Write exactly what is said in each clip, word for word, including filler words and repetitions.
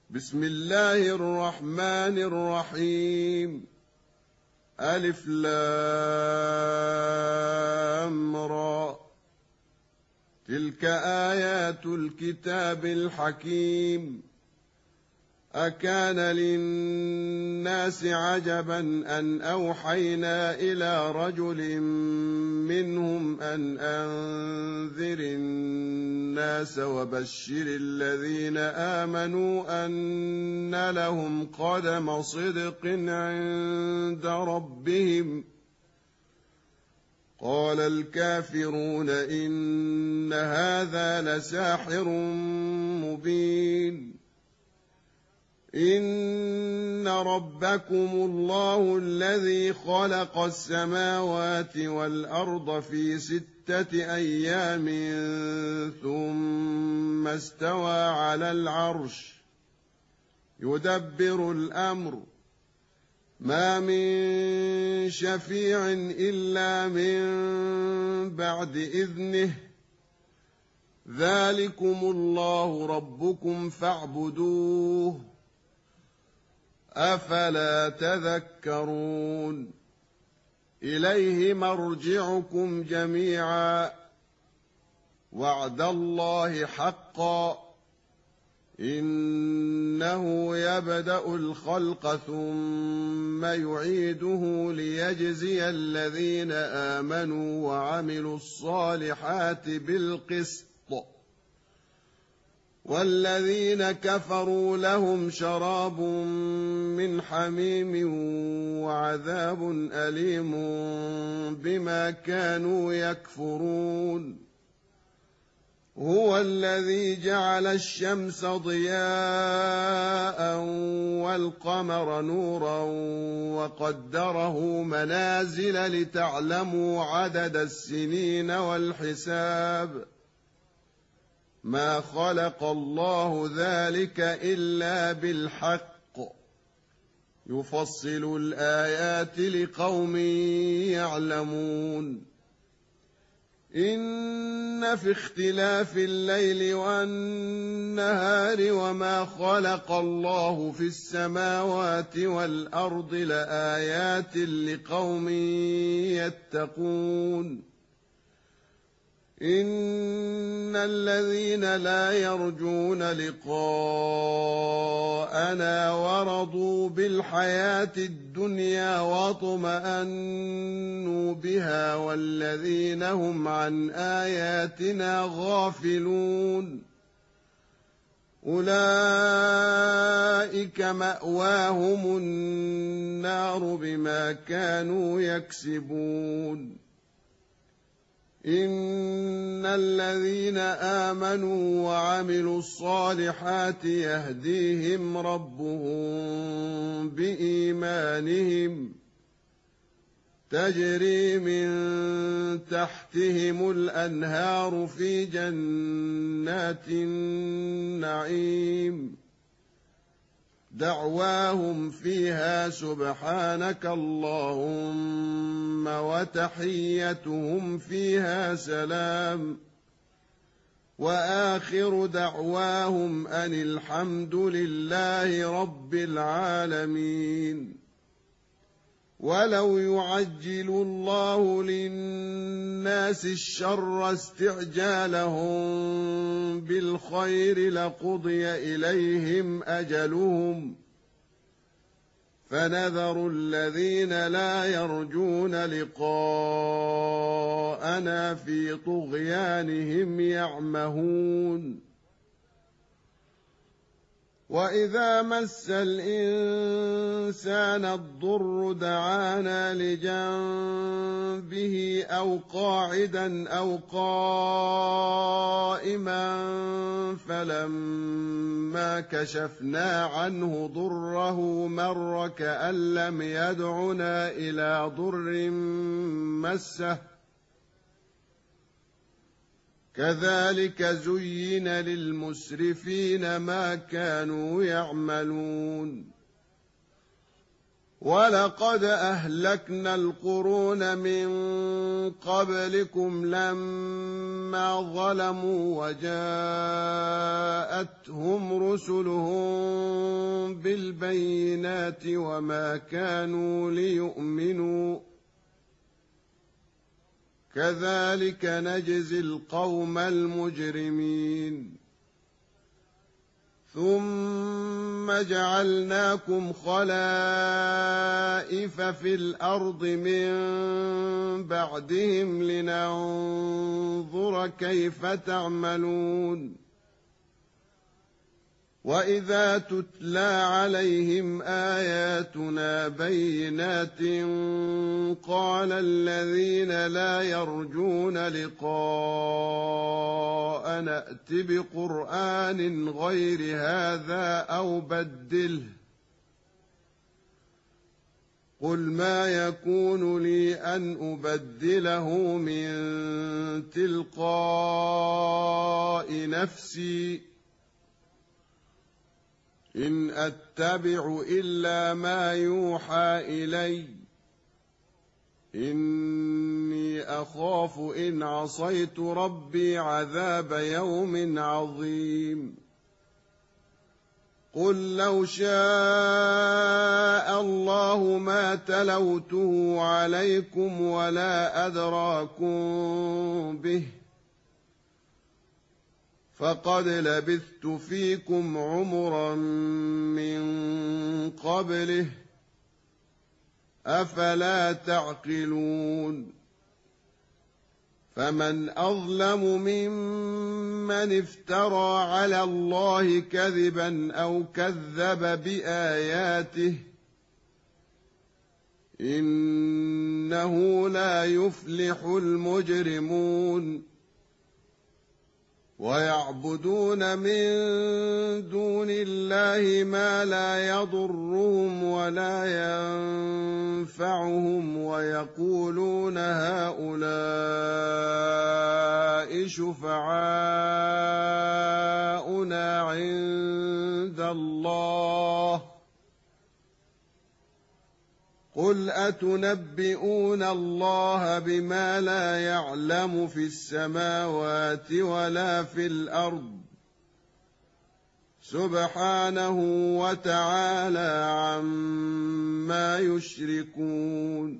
بسم الله الرحمن الرحيم. ألف لام را. تلك آيات الكتاب الحكيم. أكان للناس عجبا أن أوحينا إلى رجل منهم أن أنذر الناس وبشر الذين آمنوا أن لهم قدم صدق عند ربهم. قال الكافرون إن هذا لساحر مبين. إن ربكم الله الذي خلق السماوات والأرض في ستة أيام ثم استوى على العرش يدبر الأمر ما من شفيع إلا من بعد إذنه ذلكم الله ربكم فاعبدوه أفلا تذكرون. إليه مرجعكم جميعا وعد الله حقا إنه يبدأ الخلق ثم يعيده ليجزي الذين آمنوا وعملوا الصالحات بالقسط والذين كفروا لهم شراب من حميم وعذاب أليم بما كانوا يكفرون. هو الذي جعل الشمس ضياء والقمر نورا وقدره منازل لتعلموا عدد السنين والحساب. ما خلق الله ذلك إلا بالحق يفصل الآيات لقوم يعلمون. إن في اختلاف الليل والنهار وما خلق الله في السماوات والأرض لآيات لقوم يتقون. إن الذين لا يرجون لقاءنا ورضوا بالحياة الدنيا واطمأنوا بها والذين هم عن آياتنا غافلون أولئك مأواهم النار بما كانوا يكسبون. إن الذين آمنوا وعملوا الصالحات يهديهم ربهم بإيمانهم تجري من تحتهم الأنهار في جنات النعيم دعواهم فيها سبحانك اللهم وتحيتهم فيها سلام وآخر دعواهم أن الحمد لله رب العالمين. ولو يعجل الله للناس الشر استعجالهم بالخير لقضي إليهم أجلهم فنذر الذين لا يرجون لقاءنا في طغيانهم يعمهون. وإذا مس الإنسان الضر دعانا لجنبه أو قاعدا أو قائما فلما كشفنا عنه ضره مر كأن لم يدعنا إلى ضر مسه كذلك زين للمسرفين ما كانوا يعملون. ولقد أهلكنا القرون من قبلكم لما ظلموا وجاءتهم رسلهم بالبينات وما كانوا ليؤمنوا كذلك نجزي القوم المجرمين ثم جعلناكم خلائف في الأرض من بعدهم لننظر كيف تعملون وإذا تتلى عليهم آياتنا بينات قال الذين لا يرجون لقاءنا ائت بقرآن غير هذا أو بدله قل ما يكون لي أن أبدله من تلقاء نفسي إن أتبع إلا ما يوحى إلي إني أخاف إن عصيت ربي عذاب يوم عظيم قل لو شاء الله ما تلوته عليكم ولا أدراكم به فقد لبثت فيكم عمرا من قبله أفلا تعقلون فمن أظلم ممن افترى على الله كذبا أو كذب بآياته إنه لا يفلح المجرمون ويعبدون من دون الله ما لا يضرهم ولا ينفعهم ويقولون هؤلاء شفعاؤنا عند الله قل أتنبئون الله بما لا يعلم في السماوات ولا في الأرض سبحانه وتعالى عما يشركون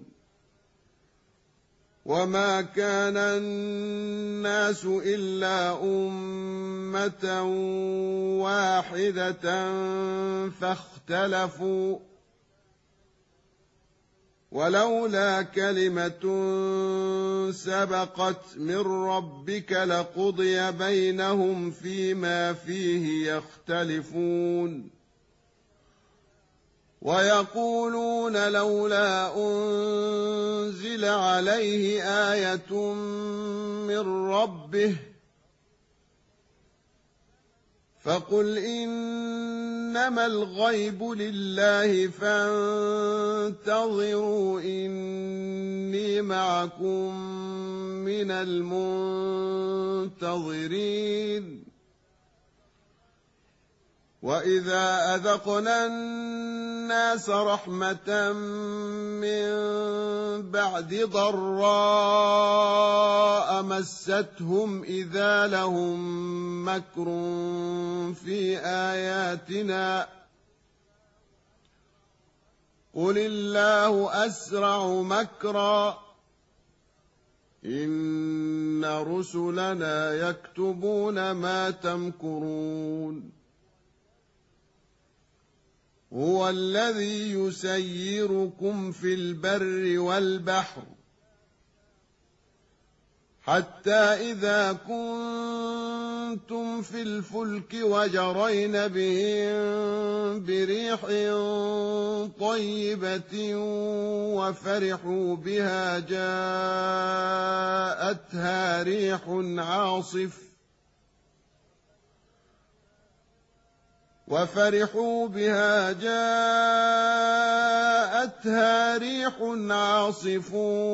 وما كان الناس إلا أمة واحدة فاختلفوا ولولا كلمة سبقت من ربك لقضي بينهم فيما فيه يختلفون ويقولون لولا أنزل عليه آية من ربه فقل إنما الغيب لله فانتظروا إني معكم من المنتظرين وإذا أذقنا الناس رحمة من بعد ضراء مستهم إذا لهم مكر في آياتنا قل الله أسرع مكرا إن رسلنا يكتبون ما تمكرون هو الذي يسيركم في البر والبحر حتى إذا كنتم في الفلك وجرين بهم بريح طيبة وفرحوا بها جاءتها ريح عاصف وفرحوا بها جاءتها ريح عاصف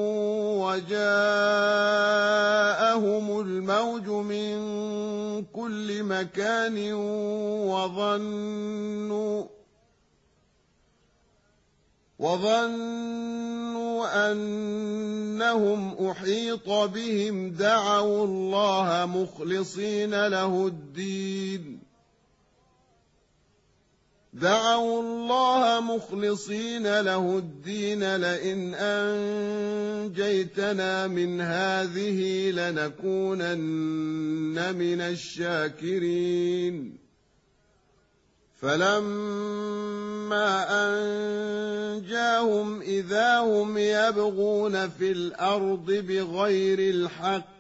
وجاءهم الموج من كل مكان وظنوا وظنوا أنهم أحيط بهم دعوا الله مخلصين له الدين دعوا الله مخلصين له الدين لئن أنجيتنا من هذه لنكونن من الشاكرين فلما أنجاهم إذا هم يبغون في الأرض بغير الحق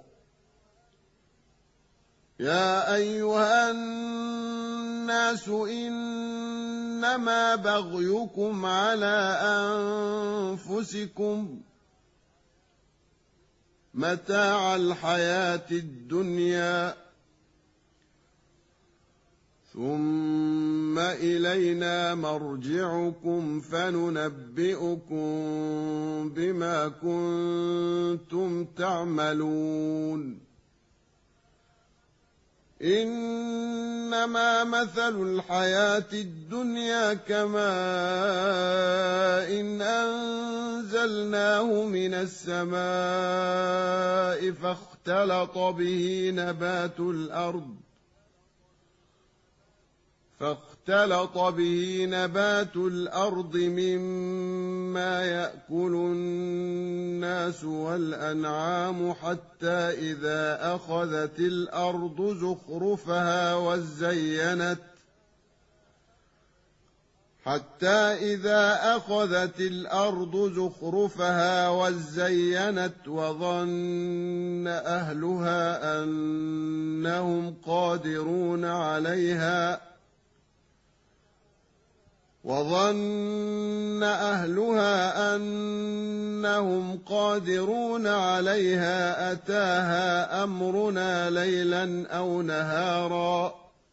يا أيها الناس إنما بغيكم على أنفسكم متاع الحياة الدنيا ثم إلينا مرجعكم فننبئكم بما كنتم تعملون إنما مثل الحياة الدنيا كماء إن أنزلناه من السماء فاختلط به نبات الأرض فاختلط به نبات الأرض مما يأكل الناس والأنعام حتى إذا أخذت الأرض زخرفها وزينت حتى إذا أخذت الأرض زخرفها وزينت وظن أهلها أنهم قادرون عليها وظن أهلها أنهم قادرون عليها أتاها أمرنا ليلا أو نهارا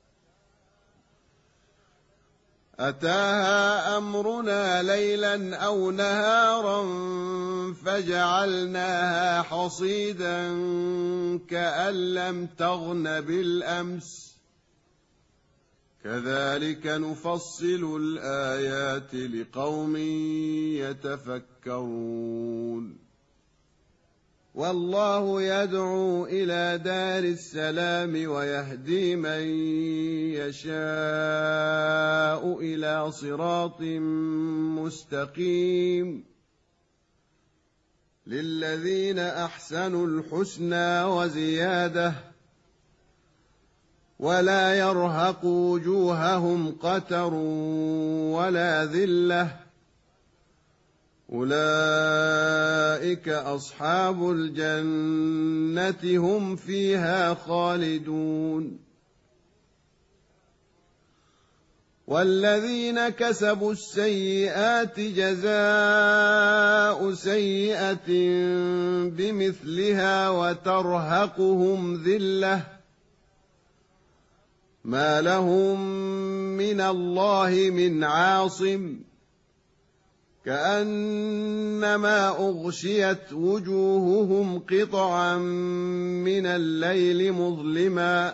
أتاها أمرنا ليلا أو نهارا فجعلناها حصيدا كأن لم تغن بالأمس كذلك نفصل الآيات لقوم يتفكرون والله يدعو إلى دار السلام ويهدي من يشاء إلى صراط مستقيم للذين أحسنوا الحسنى وزيادة ولا يرهق وجوههم قتر ولا ذلة أولئك أصحاب الجنة هم فيها خالدون والذين كسبوا السيئات جزاء سيئة بمثلها وترهقهم ذلة ما لهم من الله من عاصم كأنما أغشيت وجوههم قطعا من الليل مظلما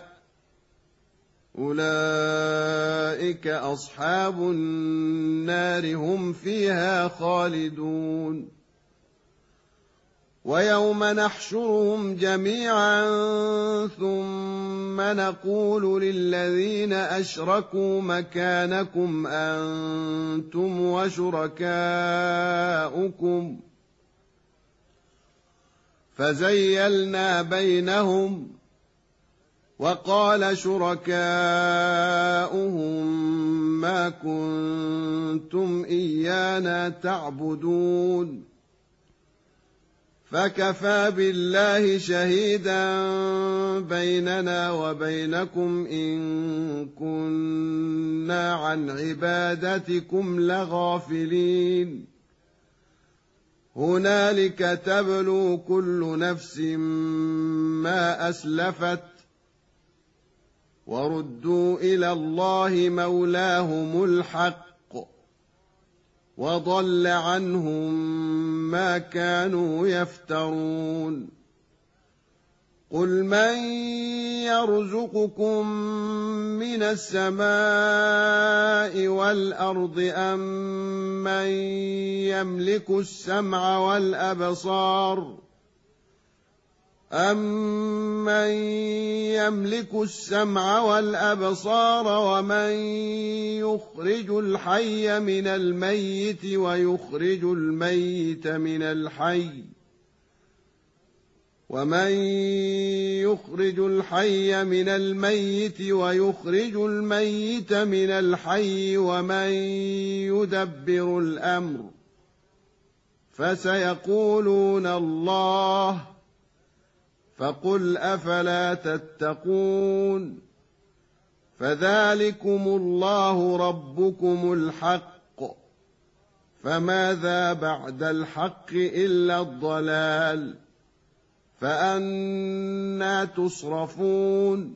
أولئك أصحاب النار هم فيها خالدون ويوم نحشرهم جميعا ثم نقول للذين أشركوا مكانكم أنتم وشركاؤكم فزيلنا بينهم وقال شركاؤهم ما كنتم إيانا تعبدون فكفى بالله شهيدا بيننا وبينكم إن كنا عن عبادتكم لغافلين هنالك تبلو كل نفس ما أسلفت وردوا إلى الله مولاهم الحق وضل عنهم ما كانوا يفترون قل من يرزقكم من السماء والأرض أم من يملك السمع والأبصار أَمَّن يَمْلِكُ السَّمْعَ وَالْأَبْصَارَ وَمَن يُخْرِجُ الْحَيَّ مِنَ الْمَيِّتِ وَيُخْرِجُ الْمَيِّتَ مِنَ الْحَيِّ وَمَن يُخْرِجُ الْحَيَّ مِنَ الْمَيِّتِ وَيُخْرِجُ الْمَيِّتَ مِنَ الْحَيِّ وَمَن يُدَبِّرُ الْأَمْرَ فَسَيَقُولُونَ اللَّهُ فقل أفلا تتقون فذلكم الله ربكم الحق فماذا بعد الحق إلا الضلال فأنى تصرفون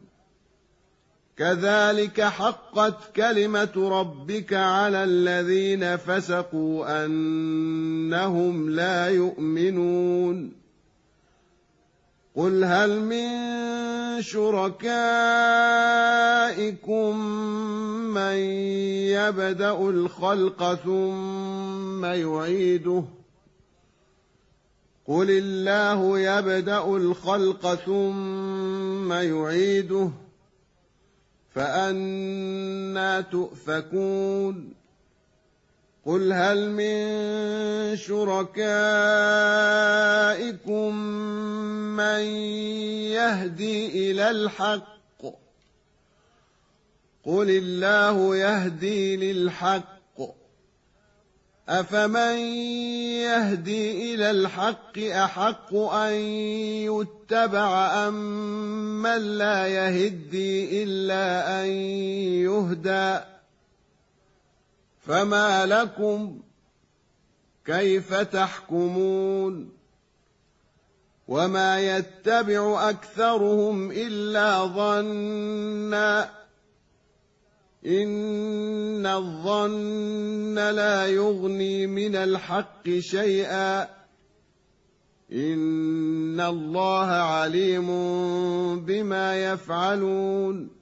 كذلك حقت كلمة ربك على الذين فسقوا أنهم لا يؤمنون قل هل من شركائكم من يبدأ الخلق ثم يعيده قل الله يبدأ الخلق ثم يعيده فأنى تؤفكون قل هل من شركائكم من يهدي إلى الحق قل الله يهدي للحق أفمن يهدي إلى الحق أحق أن يتبع أم من لا يهدي إلا أن يهدى فما لكم كيف تحكمون وما يتبع أكثرهم إلا ظنا إن الظن لا يغني من الحق شيئا إن الله عليم بما يفعلون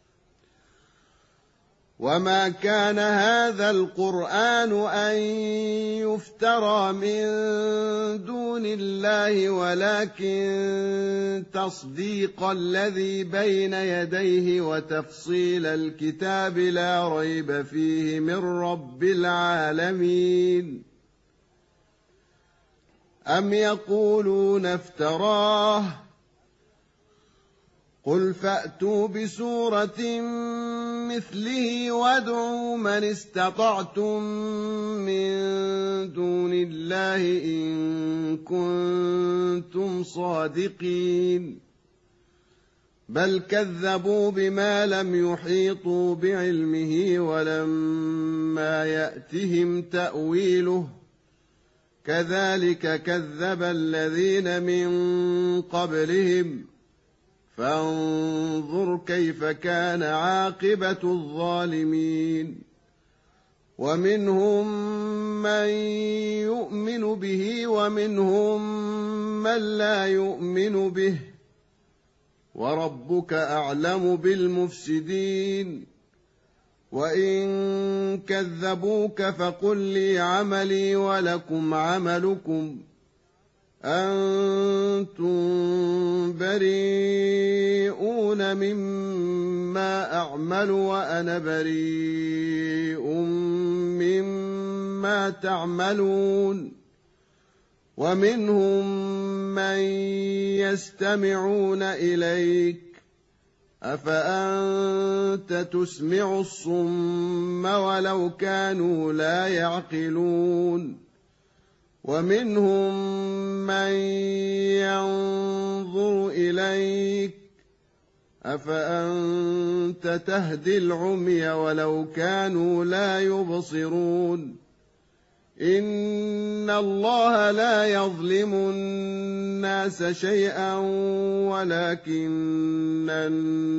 وما كان هذا القرآن أن يفترى من دون الله ولكن تصديق الذي بين يديه وتفصيل الكتاب لا ريب فيه من رب العالمين أم يقولون افتراه قل فأتوا بسورة مثله وادعوا من استطعتم من دون الله إن كنتم صادقين بل كذبوا بما لم يحيطوا بعلمه ولما يأتهم تأويله كذلك كذب الذين من قبلهم فانظر كيف كان عاقبة الظالمين ومنهم من يؤمن به ومنهم من لا يؤمن به وربك أعلم بالمفسدين وإن كذبوك فقل لي عملي ولكم عملكم أنتم بريئون مما أعمل وأنا بريء مما تعملون ومنهم من يستمعون إليك أفأنت تسمع الصم ولو كانوا لا يعقلون ومنهم من ينظر إليك أفأنت تهدي العمي ولو كانوا لا يبصرون إن الله لا يظلم الناس شيئا ولكن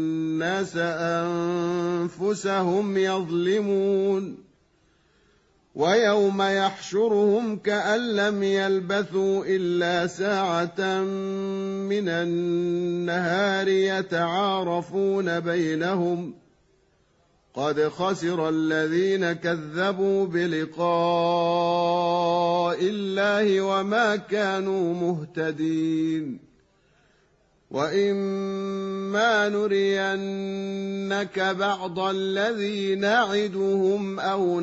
الناس أنفسهم يظلمون ويوم يحشرهم كأن لم يلبثوا إلا ساعة من النهار يتعارفون بينهم قد خسر الذين كذبوا بلقاء الله وما كانوا مهتدين وإما نرينك بعض الذي نعدهم أو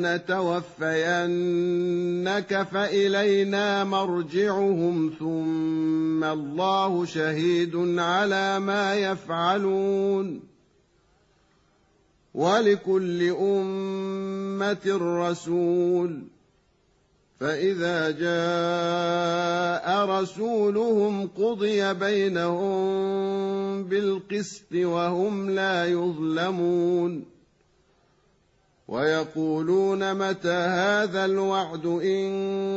نتوفينك فإلينا مرجعهم ثم الله شهيد على ما يفعلون ولكل أمة رسول فإذا جاء رسولهم قضي بينهم بالقسط وهم لا يظلمون ويقولون متى هذا الوعد إن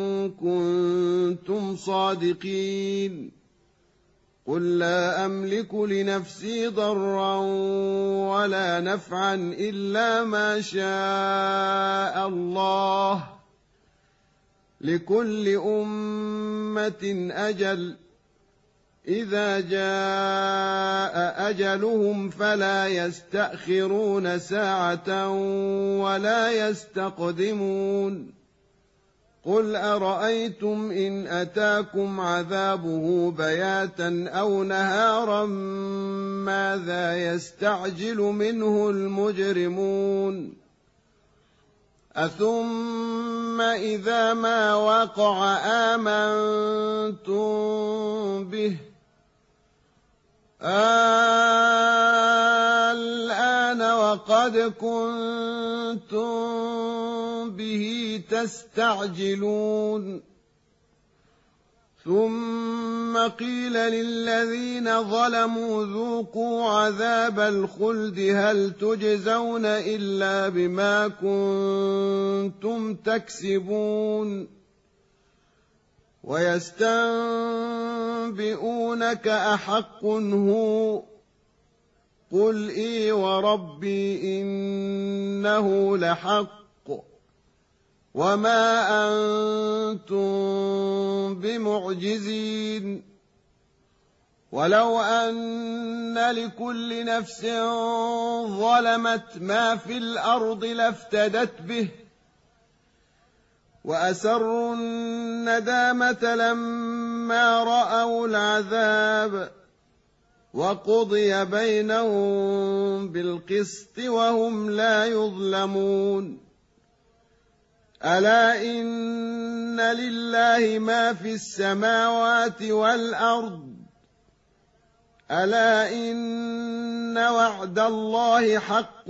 كنتم صادقين قل لا أملك لنفسي ضرا ولا نفعا إلا ما شاء الله لكل أمة أجل إذا جاء أجلهم فلا يستأخرون ساعة ولا يستقدمون قل أرأيتم إن أتاكم عذابه بياتا أو نهارا ماذا يستعجل منه المجرمون أثم إذا ما وقع آمنتم به الآن وقد كنتم به تستعجلون ثم قيل للذين ظلموا ذوقوا عذاب الخلد هل تجزون إلا بما كنتم تكسبون ويستنبئونك أحق هو قل إي وربي إنه لحق وما أنتم بمعجزين ولو أن لكل نفس ظلمت ما في الأرض لافتدت به وأسروا الندامة لما رأوا العذاب وقضي بينهم بالقسط وهم لا يظلمون ألا إن لله ما في السماوات والأرض ألا إن وعد الله حق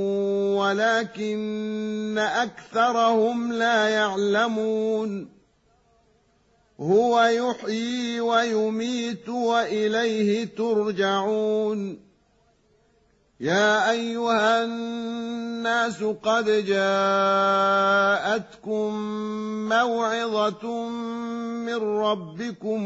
ولكن أكثرهم لا يعلمون هو يحيي ويميت وإليه ترجعون يا أيها الناس قد جاءتكم موعظة من ربكم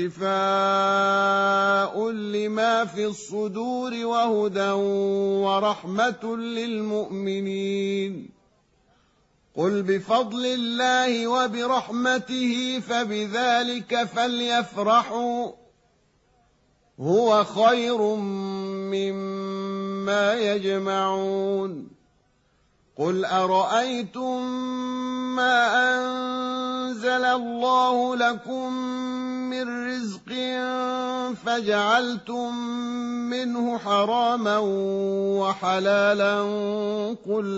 وشفاء لما في الصدور وهدى ورحمة للمؤمنين قل بفضل الله وبرحمته فبذلك فليفرحوا هو خير مما يجمعون قل أرأيتم ما أنزل الله لكم من رزق فجعلتم منه حراما وحلالا قل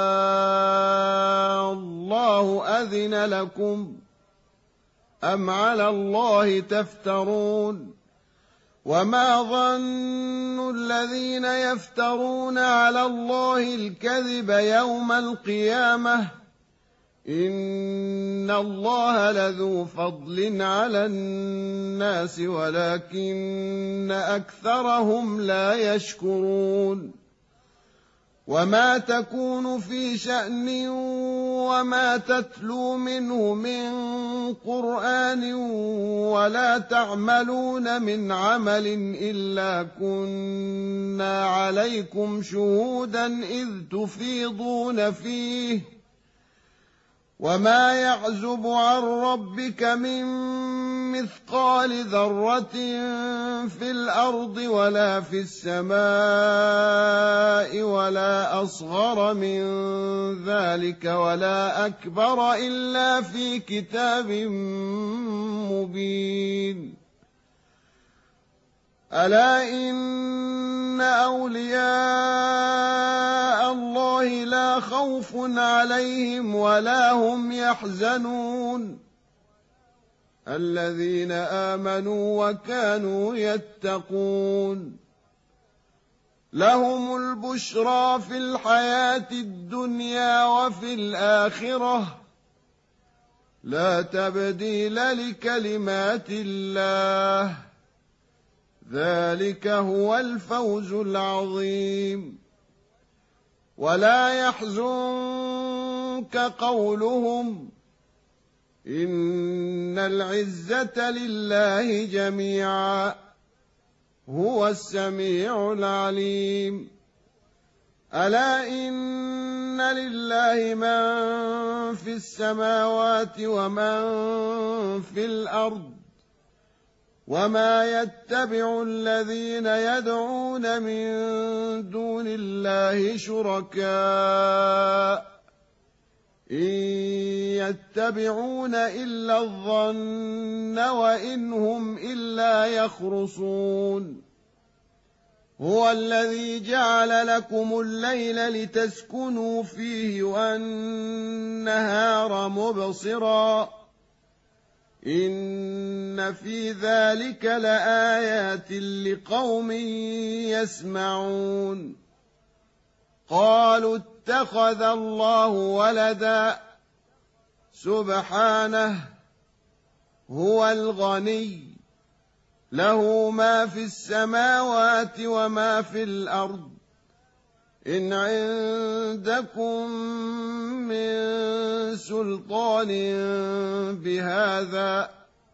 آه الله أذن لكم أم على الله تفترون وما ظن الذين يفترون على الله الكذب يوم القيامة إن الله لذو فضل على الناس ولكن أكثرهم لا يشكرون وما تكون في شأن وما تتلو منه من قرآن ولا تعملون من عمل إلا كنا عليكم شهودا إذ تفيضون فيه وما يعزب عن ربك من مثقال ذرة في الأرض ولا في السماء ولا أصغر من ذلك ولا أكبر إلا في كتاب مبين. ألا إن أولياء الله لا خوف عليهم ولا هم يحزنون الذين آمنوا وكانوا يتقون لهم البشرى في الحياة الدنيا وفي الآخرة لا تبديل لكلمات الله ذلك هو الفوز العظيم. ولا يحزنك قولهم إن العزة لله جميعا هو السميع العليم. ألا إن لله من في السماوات ومن في الأرض وما يتبع الذين يدعون من دون الله شركاء إن يتبعون إلا الظن وإن هم إلا يخرصون. هو الذي جعل لكم الليل لتسكنوا فيه والنهار مبصرا إن في ذلك لآيات لقوم يسمعون. قالوا اتخذ الله ولدا سبحانه هو الغني له ما في السماوات وما في الأرض إن عندكم من سلطان بهذا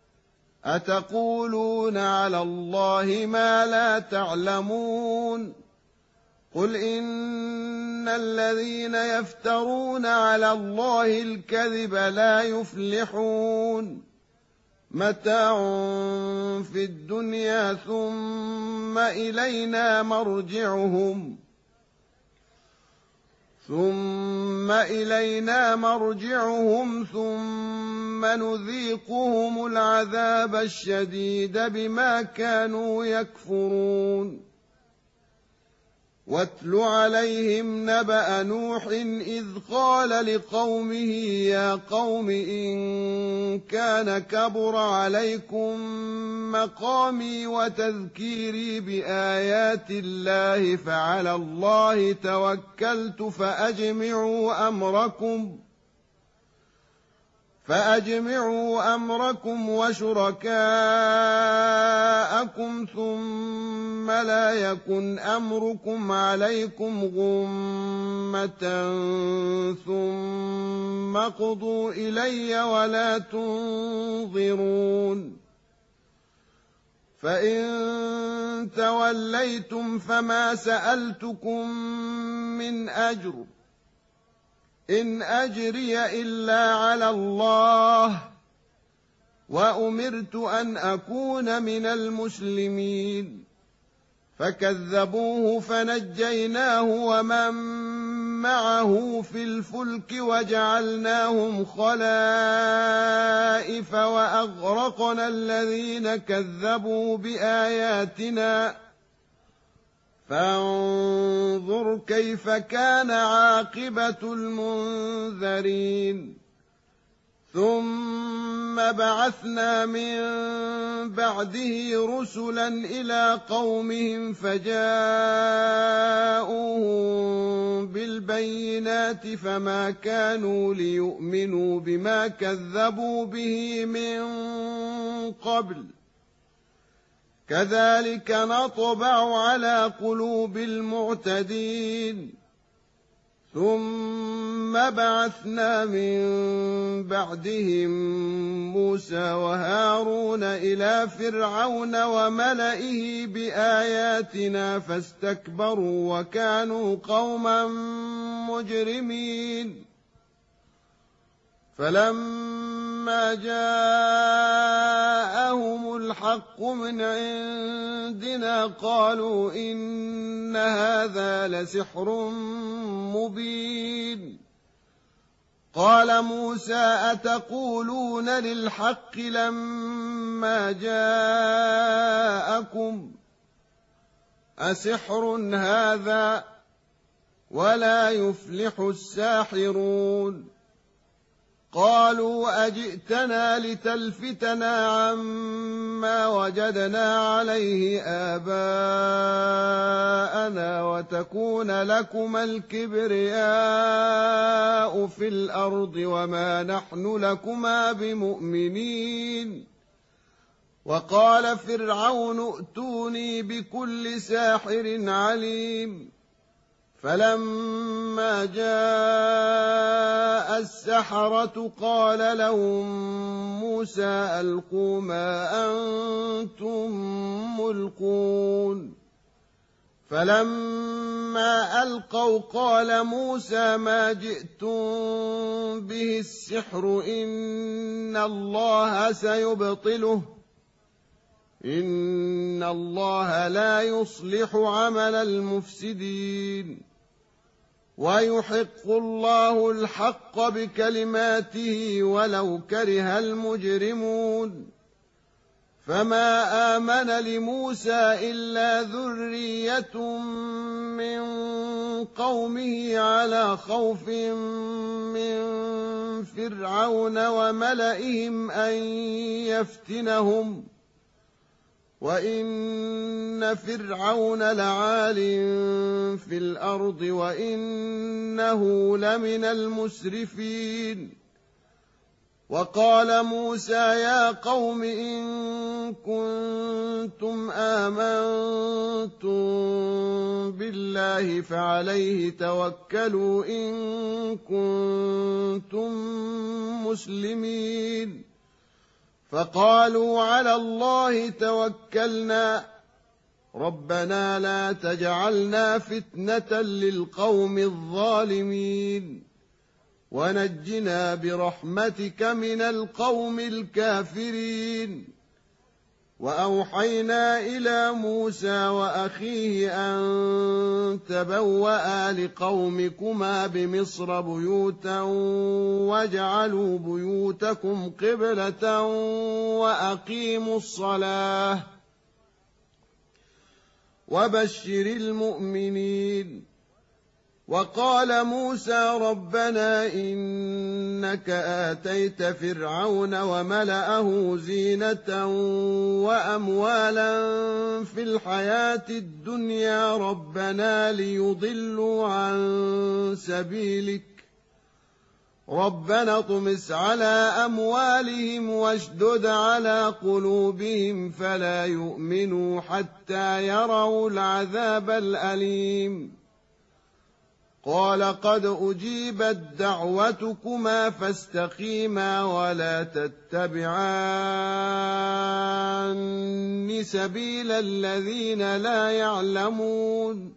أتقولون على الله ما لا تعلمون. قل إن الذين يفترون على الله الكذب لا يفلحون متاع في الدنيا ثم إلينا مرجعهم ثم إلينا مرجعهم ثم نذيقهم العذاب الشديد بما كانوا يكفرون. واتل عليهم نبأ نوح إذ قال لقومه يا قوم إن كان كبر عليكم مقامي وتذكيري بآيات الله فعلى الله توكلت فأجمعوا أمركم فأجمعوا أمركم وشركاءكم ثم لا يكن أمركم عليكم غمة ثم اقضوا إلي ولا تنظرون. فإن توليتم فما سألتكم من أجر إن أجري إلا على الله وأمرت أن أكون من المسلمين. فكذبوه فنجيناه ومن معه في الفلك وجعلناهم خلائف وأغرقنا الذين كذبوا بآياتنا فانظر كيف كان عاقبة المنذرين. ثم بعثنا من بعده رسلا إلى قومهم فجاءوهم بالبينات فما كانوا ليؤمنوا بما كذبوا به من قبل كذلك نطبع على قلوب المعتدين. ثم بعثنا من بعدهم موسى وهارون إلى فرعون وملئه بآياتنا فاستكبروا وكانوا قوما مجرمين. فلما جاءهم الحق من عندنا قالوا إن هذا لسحر مبين. قال موسى أتقولون للحق لما جاءكم أسحر هذا ولا يفلح الساحرون. قالوا أجئتنا لتلفتنا عما وجدنا عليه آباءنا وتكون لكما الكبرياء في الأرض وما نحن لكما بمؤمنين. وقال فرعون ائتوني بكل ساحر عليم. فلما جاء السحرة قال لهم موسى ألقوا ما أنتم ملقون. فلما ألقوا قال موسى ما جئتم به السحر إن الله سيبطله إن الله لا يصلح عمل المفسدين ويحق الله الحق بكلماته ولو كره المجرمون. فما آمن لموسى إلا ذرية من قومه على خوف من فرعون وملئهم أن يفتنهم وإن فرعون لعال في الأرض وإنه لمن المسرفين. وقال موسى يا قوم إن كنتم آمنتم بالله فعليه توكلوا إن كنتم مسلمين. فقالوا على الله توكلنا ربنا لا تجعلنا فتنة للقوم الظالمين ونجنا برحمتك من القوم الكافرين. وأوحينا إلى موسى وأخيه أن تبوأ لقومكما بمصر بيوتا واجعلوا بيوتكم قبلة وأقيموا الصلاة وبشر المؤمنين. وقال موسى ربنا إنك آتيت فرعون وملأه زينة وأموالا في الحياة الدنيا ربنا ليضلوا عن سبيلك ربنا اطمس على أموالهم واشدد على قلوبهم فلا يؤمنوا حتى يروا العذاب الأليم. قال قد أجيبت دعوتكما فاستقيما ولا تتبعان سبيل الذين لا يعلمون.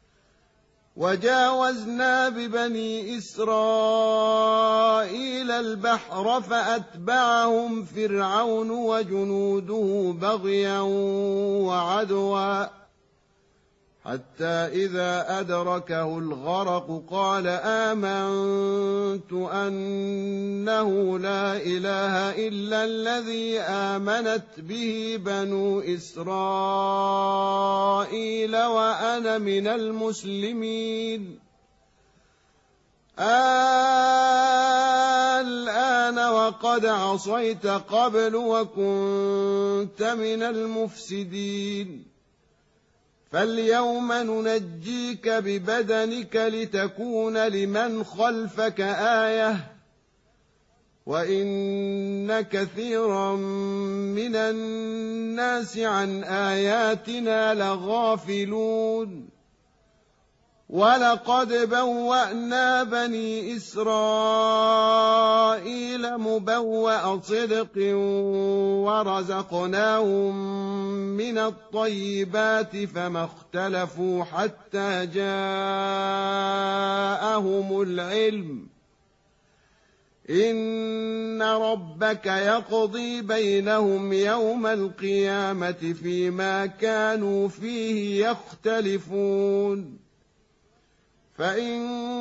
وجاوزنا ببني إسرائيل البحر فأتبعهم فرعون وجنوده بغيا وعدوا حتى إذا أدركه الغرق قال آمنت أنه لا إله إلا الذي آمنت به بنو إسرائيل وأنا من المسلمين. الآن وقد عصيت قبل وكنت من المفسدين فاليوم ننجيك ببدنك لتكون لمن خلفك آية وإن كثيرا من الناس عن آياتنا لغافلون. ولقد بوأنا بني إسرائيل مبوأ صدق ورزقناهم من الطيبات فما اختلفوا حتى جاءهم العلم إن ربك يقضي بينهم يوم القيامة فيما كانوا فيه يختلفون. فإن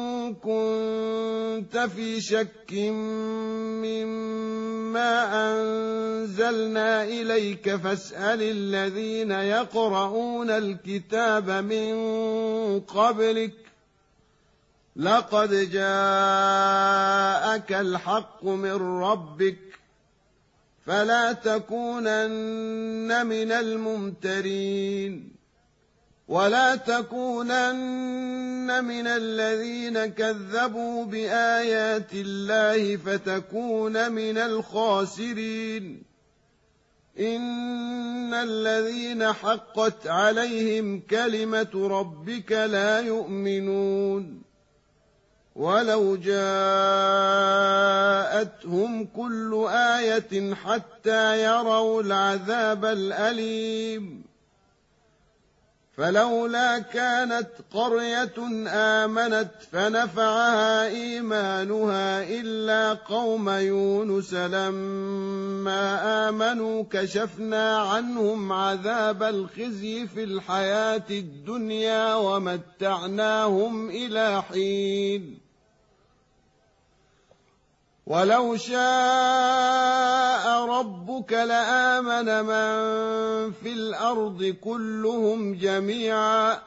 كنت في شك مما أنزلنا إليك فاسأل الذين يقرؤون الكتاب من قبلك لقد جاءك الحق من ربك فلا تكونن من الممترين ولا تكونن من الذين كذبوا بآيات الله فتكون من الخاسرين. إن الذين حقت عليهم كلمة ربك لا يؤمنون ولو جاءتهم كل آية حتى يروا العذاب الأليم. فلولا كانت قرية آمنت فنفعها إيمانها إلا قوم يونس لما آمنوا كشفنا عنهم عذاب الخزي في الحياة الدنيا ومتعناهم إلى حين. ولو شاء ربك لآمن من في الأرض كلهم جميعا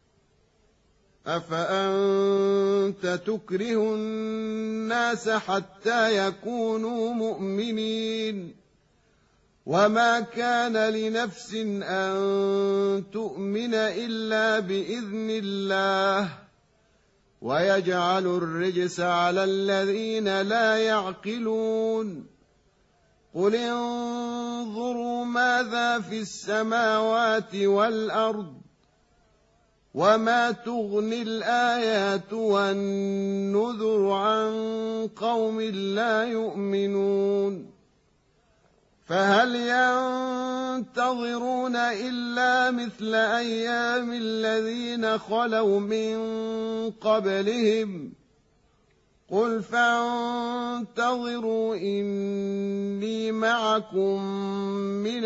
أفأنت تكره الناس حتى يكونوا مؤمنين وما كان لنفس أن تؤمن إلا بإذن الله ويجعل الرجس على الذين لا يعقلون. قل انظروا ماذا في السماوات والأرض وما تغني الآيات والنذر عن قوم لا يؤمنون. فهل ينتظرون إلا مثل أيام الذين خلوا من قبلهم قل فانتظروا إني معكم من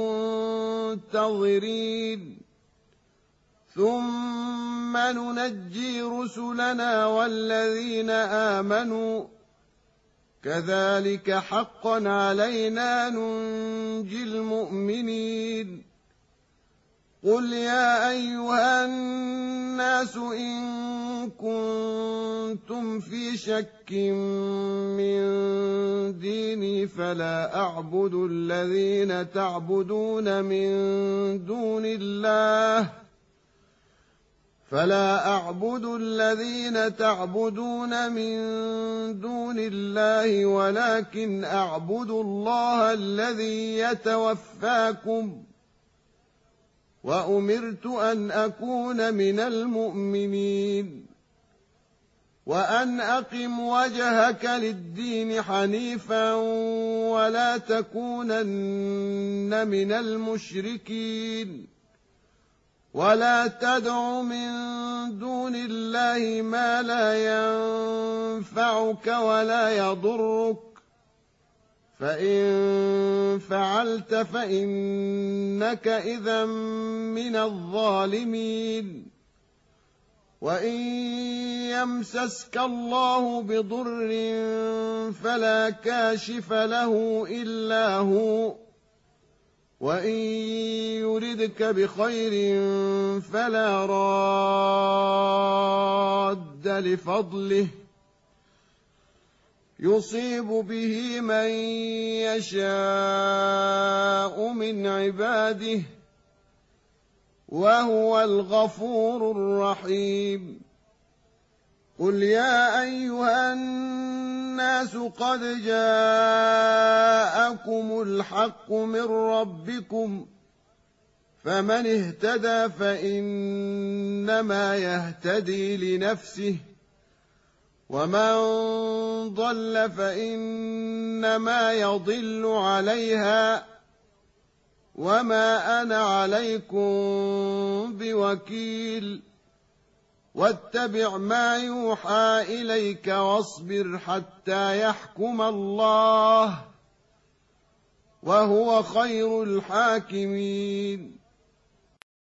المنتظرين ثم ننجي رسلنا والذين آمنوا كذلك حقا علينا ننجي المؤمنين. قل يا أيها الناس إن كنتم في شك من ديني فلا أعبد الذين تعبدون من دون الله فلا أعبد الذين تعبدون من دون الله ولكن أعبد الله الذي يتوفاكم وأمرت أن أكون من المؤمنين وأن أقم وجهك للدين حنيفا ولا تكونن من المشركين ولا تدع من دون الله ما لا ينفعك ولا يضرك فإن فعلت فإنك إذا من الظالمين. وإن يمسسك الله بضر فلا كاشف له إلا هو وإن يردك بخير فلا راد لفضله يصيب به من يشاء من عباده وهو الغفور الرحيم. قل يا أيها الناس قد جاءكم الحق من ربكم فمن اهتدى فإنما يهتدي لنفسه ومن ضل فإنما يضل عليها وما أنا عليكم بوكيل. واتبع ما يوحى إليك واصبر حتى يحكم الله وهو خير الحاكمين.